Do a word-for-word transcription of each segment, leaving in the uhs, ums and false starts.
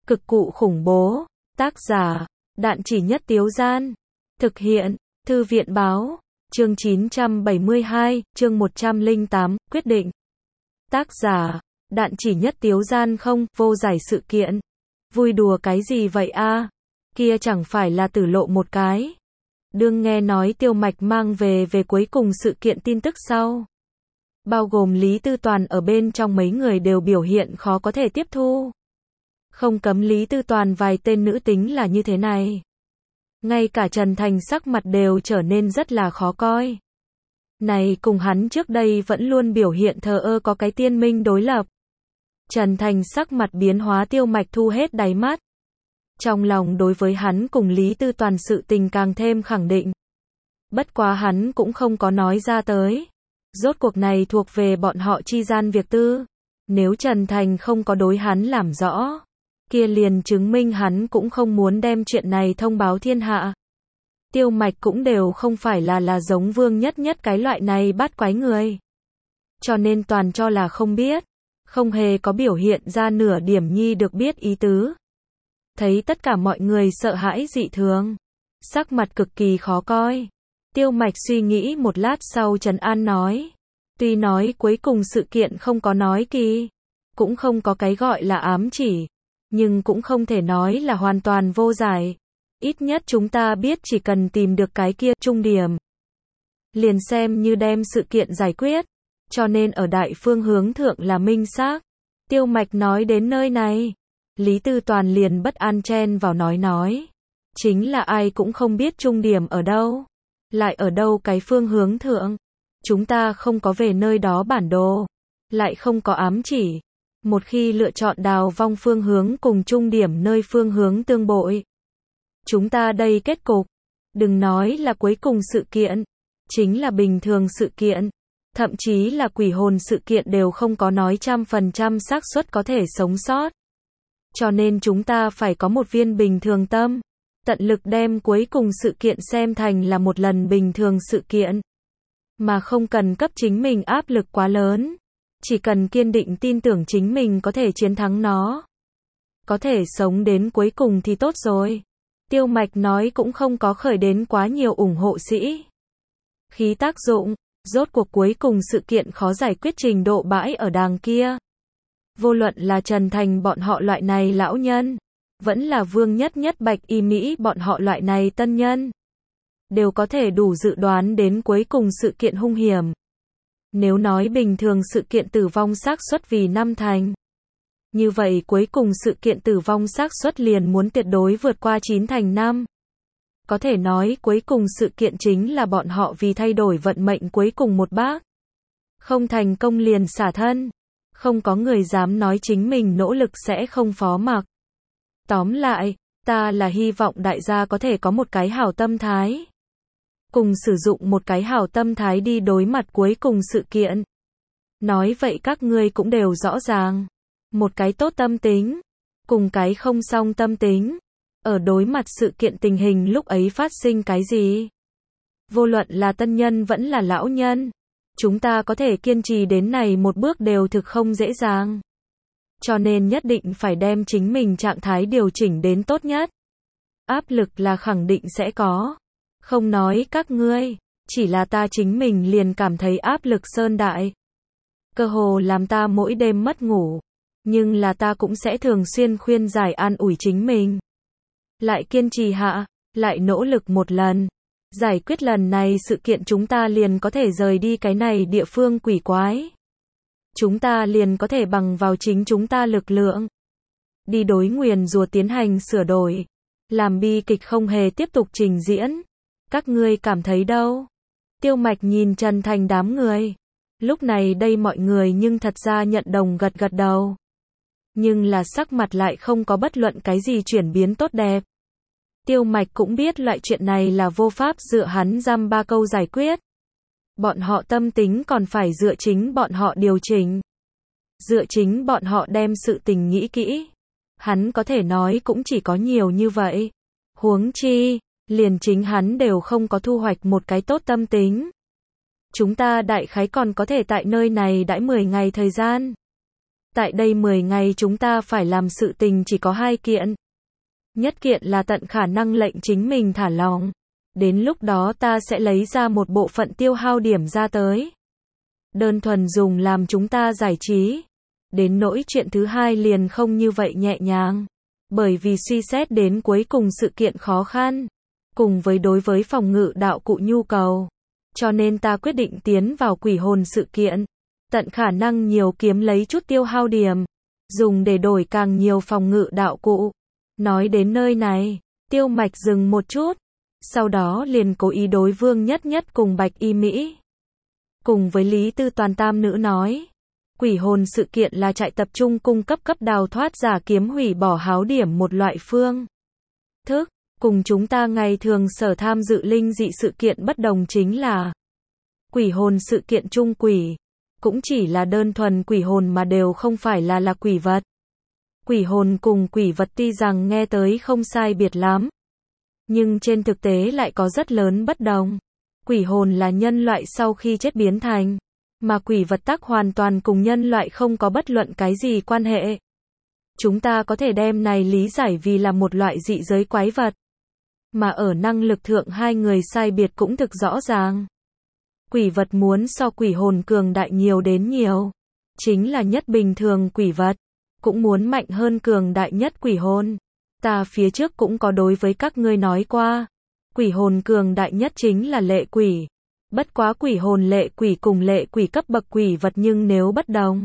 Cực cụ khủng bố. Tác giả, Đạn Chỉ Nhất Tiếu Gian. Thực hiện, Thư viện Báo. Chương chín trăm bảy mươi hai, chương một trăm lẻ tám, quyết định. Tác giả, Đạn Chỉ Nhất Tiếu Gian. Không, vô giải sự kiện. Vui đùa cái gì vậy a? Kia chẳng phải là tử lộ một cái. Đương nghe nói Tiêu Mạch mang về về cuối cùng sự kiện tin tức sau. Bao gồm Lý Tư Toàn ở bên trong, mấy người đều biểu hiện khó có thể tiếp thu. Không cấm Lý Tư Toàn vài tên nữ tính là như thế này. Ngay cả Trần Thành sắc mặt đều trở nên rất là khó coi. Này cùng hắn trước đây vẫn luôn biểu hiện thờ ơ có cái tiên minh đối lập. Trần Thành sắc mặt biến hóa, Tiêu Mạch thu hết đáy mắt. Trong lòng đối với hắn cùng Lý Tư Toàn sự tình càng thêm khẳng định. Bất quá hắn cũng không có nói ra tới. Rốt cuộc này thuộc về bọn họ chi gian việc tư. Nếu Trần Thành không có đối hắn làm rõ, kia liền chứng minh hắn cũng không muốn đem chuyện này thông báo thiên hạ. Tiêu Mạch cũng đều không phải là là giống Vương Nhất Nhất cái loại này bát quái người. Cho nên toàn cho là không biết. Không hề có biểu hiện ra nửa điểm nhi được biết ý tứ. Thấy tất cả mọi người sợ hãi dị thường. Sắc mặt cực kỳ khó coi. Tiêu Mạch suy nghĩ một lát sau trấn an nói. Tuy nói cuối cùng sự kiện không có nói kỳ. Cũng không có cái gọi là ám chỉ. Nhưng cũng không thể nói là hoàn toàn vô giải. Ít nhất chúng ta biết chỉ cần tìm được cái kia trung điểm. Liền xem như đem sự kiện giải quyết. Cho nên ở đại phương hướng thượng là minh xác. Tiêu Mạch nói đến nơi này. Lý Tư Toàn liền bất an chen vào nói nói. Chính là ai cũng không biết trung điểm ở đâu. Lại ở đâu cái phương hướng thượng. Chúng ta không có về nơi đó bản đồ. Lại không có ám chỉ. Một khi lựa chọn đào vong phương hướng cùng trung điểm nơi phương hướng tương bội. Chúng ta đây kết cục. Đừng nói là cuối cùng sự kiện. Chính là bình thường sự kiện. Thậm chí là quỷ hồn sự kiện đều không có nói trăm phần trăm xác suất có thể sống sót. Cho nên chúng ta phải có một viên bình thường tâm. Tận lực đem cuối cùng sự kiện xem thành là một lần bình thường sự kiện. Mà không cần cấp chính mình áp lực quá lớn. Chỉ cần kiên định tin tưởng chính mình có thể chiến thắng nó. Có thể sống đến cuối cùng thì tốt rồi. Tiêu Mạch nói cũng không có khởi đến quá nhiều ủng hộ sĩ. Khí tác dụng, rốt cuộc cuối cùng sự kiện khó giải quyết trình độ bãi ở đàng kia. Vô luận là Trần Thành bọn họ loại này lão nhân, vẫn là Vương Nhất Nhất Bạch Y Mỹ bọn họ loại này tân nhân. Đều có thể đủ dự đoán đến cuối cùng sự kiện hung hiểm. Nếu nói bình thường sự kiện tử vong xác suất vì năm thành. Như vậy cuối cùng sự kiện tử vong xác suất liền muốn tuyệt đối vượt qua chín thành năm. Có thể nói cuối cùng sự kiện chính là bọn họ vì thay đổi vận mệnh cuối cùng một bác. Không thành công liền xả thân. Không có người dám nói chính mình nỗ lực sẽ không phó mặc. Tóm lại, ta là hy vọng đại gia có thể có một cái hảo tâm thái. Cùng sử dụng một cái hảo tâm thái đi đối mặt cuối cùng sự kiện. Nói vậy các ngươi cũng đều rõ ràng. Một cái tốt tâm tính, cùng cái không song tâm tính. Ở đối mặt sự kiện tình hình lúc ấy phát sinh cái gì? Vô luận là tân nhân vẫn là lão nhân. Chúng ta có thể kiên trì đến này một bước đều thực không dễ dàng. Cho nên nhất định phải đem chính mình trạng thái điều chỉnh đến tốt nhất. Áp lực là khẳng định sẽ có. Không nói các ngươi, chỉ là ta chính mình liền cảm thấy áp lực sơn đại. Cơ hồ làm ta mỗi đêm mất ngủ. Nhưng là ta cũng sẽ thường xuyên khuyên giải an ủi chính mình. Lại kiên trì hạ, lại nỗ lực một lần. Giải quyết lần này sự kiện chúng ta liền có thể rời đi cái này địa phương quỷ quái. Chúng ta liền có thể bằng vào chính chúng ta lực lượng. Đi đối nguyền rùa tiến hành sửa đổi. Làm bi kịch không hề tiếp tục trình diễn. Các ngươi cảm thấy đâu? Tiêu Mạch nhìn Trần Thành đám người. Lúc này đây mọi người nhưng thật ra nhận đồng gật gật đầu. Nhưng là sắc mặt lại không có bất luận cái gì chuyển biến tốt đẹp. Tiêu Mạch cũng biết loại chuyện này là vô pháp dựa hắn dăm ba câu giải quyết. Bọn họ tâm tính còn phải dựa chính bọn họ điều chỉnh. Dựa chính bọn họ đem sự tình nghĩ kỹ. Hắn có thể nói cũng chỉ có nhiều như vậy. Huống chi, liền chính hắn đều không có thu hoạch một cái tốt tâm tính. Chúng ta đại khái còn có thể tại nơi này đãi mười ngày thời gian. Tại đây mười ngày chúng ta phải làm sự tình chỉ có hai kiện. Nhất kiện là tận khả năng lệnh chính mình thả lỏng. Đến lúc đó ta sẽ lấy ra một bộ phận tiêu hao điểm ra tới. Đơn thuần dùng làm chúng ta giải trí. Đến nỗi chuyện thứ hai liền không như vậy nhẹ nhàng. Bởi vì suy xét đến cuối cùng sự kiện khó khăn. Cùng với đối với phòng ngự đạo cụ nhu cầu. Cho nên ta quyết định tiến vào quỷ hồn sự kiện. Tận khả năng nhiều kiếm lấy chút tiêu hao điểm. Dùng để đổi càng nhiều phòng ngự đạo cụ. Nói đến nơi này, Tiêu Mạch dừng một chút. Sau đó liền cố ý đối Vương Nhất Nhất cùng Bạch Y Mỹ. Cùng với Lý Tư Toàn tam nữ nói. Quỷ hồn sự kiện là trại tập trung cung cấp cấp đào thoát giả kiếm hủy bỏ háo điểm một loại phương thức. Cùng chúng ta ngày thường sở tham dự linh dị sự kiện bất đồng chính là quỷ hồn sự kiện chung quỷ. Cũng chỉ là đơn thuần quỷ hồn mà đều không phải là là quỷ vật. Quỷ hồn cùng quỷ vật tuy rằng nghe tới không sai biệt lắm. Nhưng trên thực tế lại có rất lớn bất đồng. Quỷ hồn là nhân loại sau khi chết biến thành. Mà quỷ vật tắc hoàn toàn cùng nhân loại không có bất luận cái gì quan hệ. Chúng ta có thể đem này lý giải vì là một loại dị giới quái vật. Mà ở năng lực thượng hai người sai biệt cũng thực rõ ràng. Quỷ vật muốn so quỷ hồn cường đại nhiều đến nhiều. Chính là nhất bình thường quỷ vật. Cũng muốn mạnh hơn cường đại nhất quỷ hồn. Ta phía trước cũng có đối với các ngươi nói qua. Quỷ hồn cường đại nhất chính là lệ quỷ. Bất quá quỷ hồn lệ quỷ cùng lệ quỷ cấp bậc quỷ vật nhưng nếu bất đồng.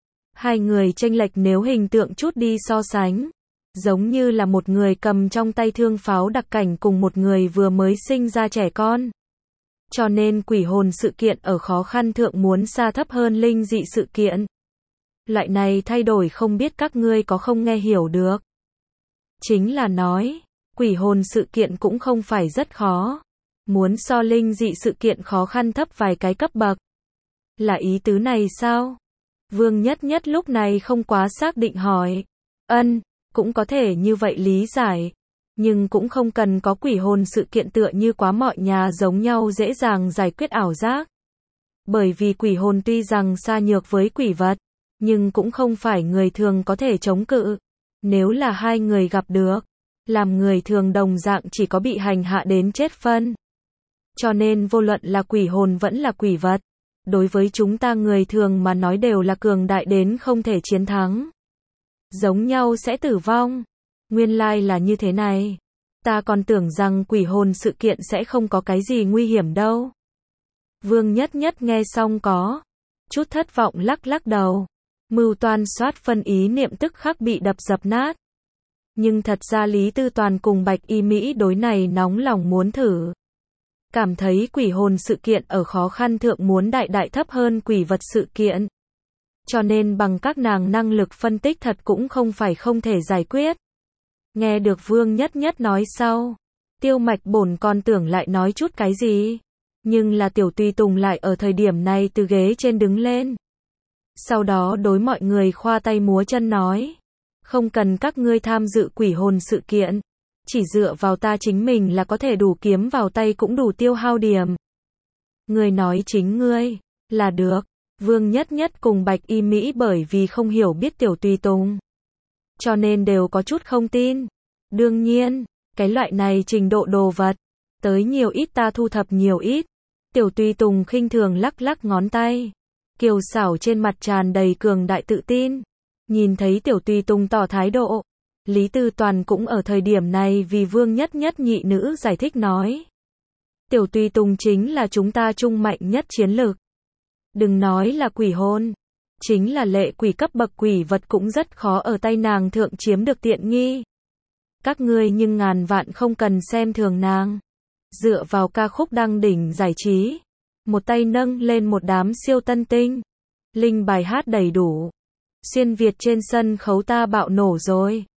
Hai người chênh lệch nếu hình tượng chút đi so sánh. Giống như là một người cầm trong tay thương pháo đặc cảnh cùng một người vừa mới sinh ra trẻ con. Cho nên quỷ hồn sự kiện ở khó khăn thượng muốn xa thấp hơn linh dị sự kiện. Loại này thay đổi không biết các ngươi có không nghe hiểu được. Chính là nói, quỷ hồn sự kiện cũng không phải rất khó. Muốn so linh dị sự kiện khó khăn thấp vài cái cấp bậc. Là ý tứ này sao? Vương Nhất Nhất lúc này không quá xác định hỏi. Ân, cũng có thể như vậy lý giải. Nhưng cũng không cần có quỷ hồn sự kiện tựa như quá mọi nhà giống nhau dễ dàng giải quyết ảo giác. Bởi vì quỷ hồn tuy rằng xa nhược với quỷ vật, nhưng cũng không phải người thường có thể chống cự. Nếu là hai người gặp được, làm người thường đồng dạng chỉ có bị hành hạ đến chết phân. Cho nên vô luận là quỷ hồn vẫn là quỷ vật. Đối với chúng ta người thường mà nói đều là cường đại đến không thể chiến thắng. Giống nhau sẽ tử vong. Nguyên lai là như thế này. Ta còn tưởng rằng quỷ hồn sự kiện sẽ không có cái gì nguy hiểm đâu. Vương Nhất Nhất nghe xong có chút thất vọng lắc lắc đầu. Mưu toan soát phân ý niệm tức khắc bị đập dập nát. Nhưng thật ra Lý Tư Toàn cùng Bạch Y Mỹ đối này nóng lòng muốn thử. Cảm thấy quỷ hồn sự kiện ở khó khăn thượng muốn đại đại thấp hơn quỷ vật sự kiện. Cho nên bằng các nàng năng lực phân tích thật cũng không phải không thể giải quyết. Nghe được Vương Nhất Nhất nói sau. Tiêu Mạch bổn còn tưởng lại nói chút cái gì. Nhưng là Tiểu Tùy Tùng lại ở thời điểm này từ ghế trên đứng lên. Sau đó đối mọi người khoa tay múa chân nói. Không cần các ngươi tham dự quỷ hồn sự kiện. Chỉ dựa vào ta chính mình là có thể đủ kiếm vào tay cũng đủ tiêu hao điểm. Ngươi nói chính ngươi, là được. Vương Nhất Nhất cùng Bạch Y Mỹ bởi vì không hiểu biết Tiểu Tùy Tùng. Cho nên đều có chút không tin. Đương nhiên, cái loại này trình độ đồ vật. Tới nhiều ít ta thu thập nhiều ít. Tiểu Tùy Tùng khinh thường lắc lắc ngón tay. Kiều xảo trên mặt tràn đầy cường đại tự tin. Nhìn thấy Tiểu Tùy Tùng tỏ thái độ. Lý Tư Toàn cũng ở thời điểm này vì Vương Nhất Nhất nhị nữ giải thích nói. Tiểu Tùy Tùng chính là chúng ta trung mạnh nhất chiến lược. Đừng nói là quỷ hồn. Chính là lệ quỷ cấp bậc quỷ vật cũng rất khó ở tay nàng thượng chiếm được tiện nghi. Các ngươi nhưng ngàn vạn không cần xem thường nàng. Dựa vào ca khúc đăng đỉnh giải trí. Một tay nâng lên một đám siêu tân tinh. Linh bài hát đầy đủ. Xuyên Việt trên sân khấu ta bạo nổ rồi.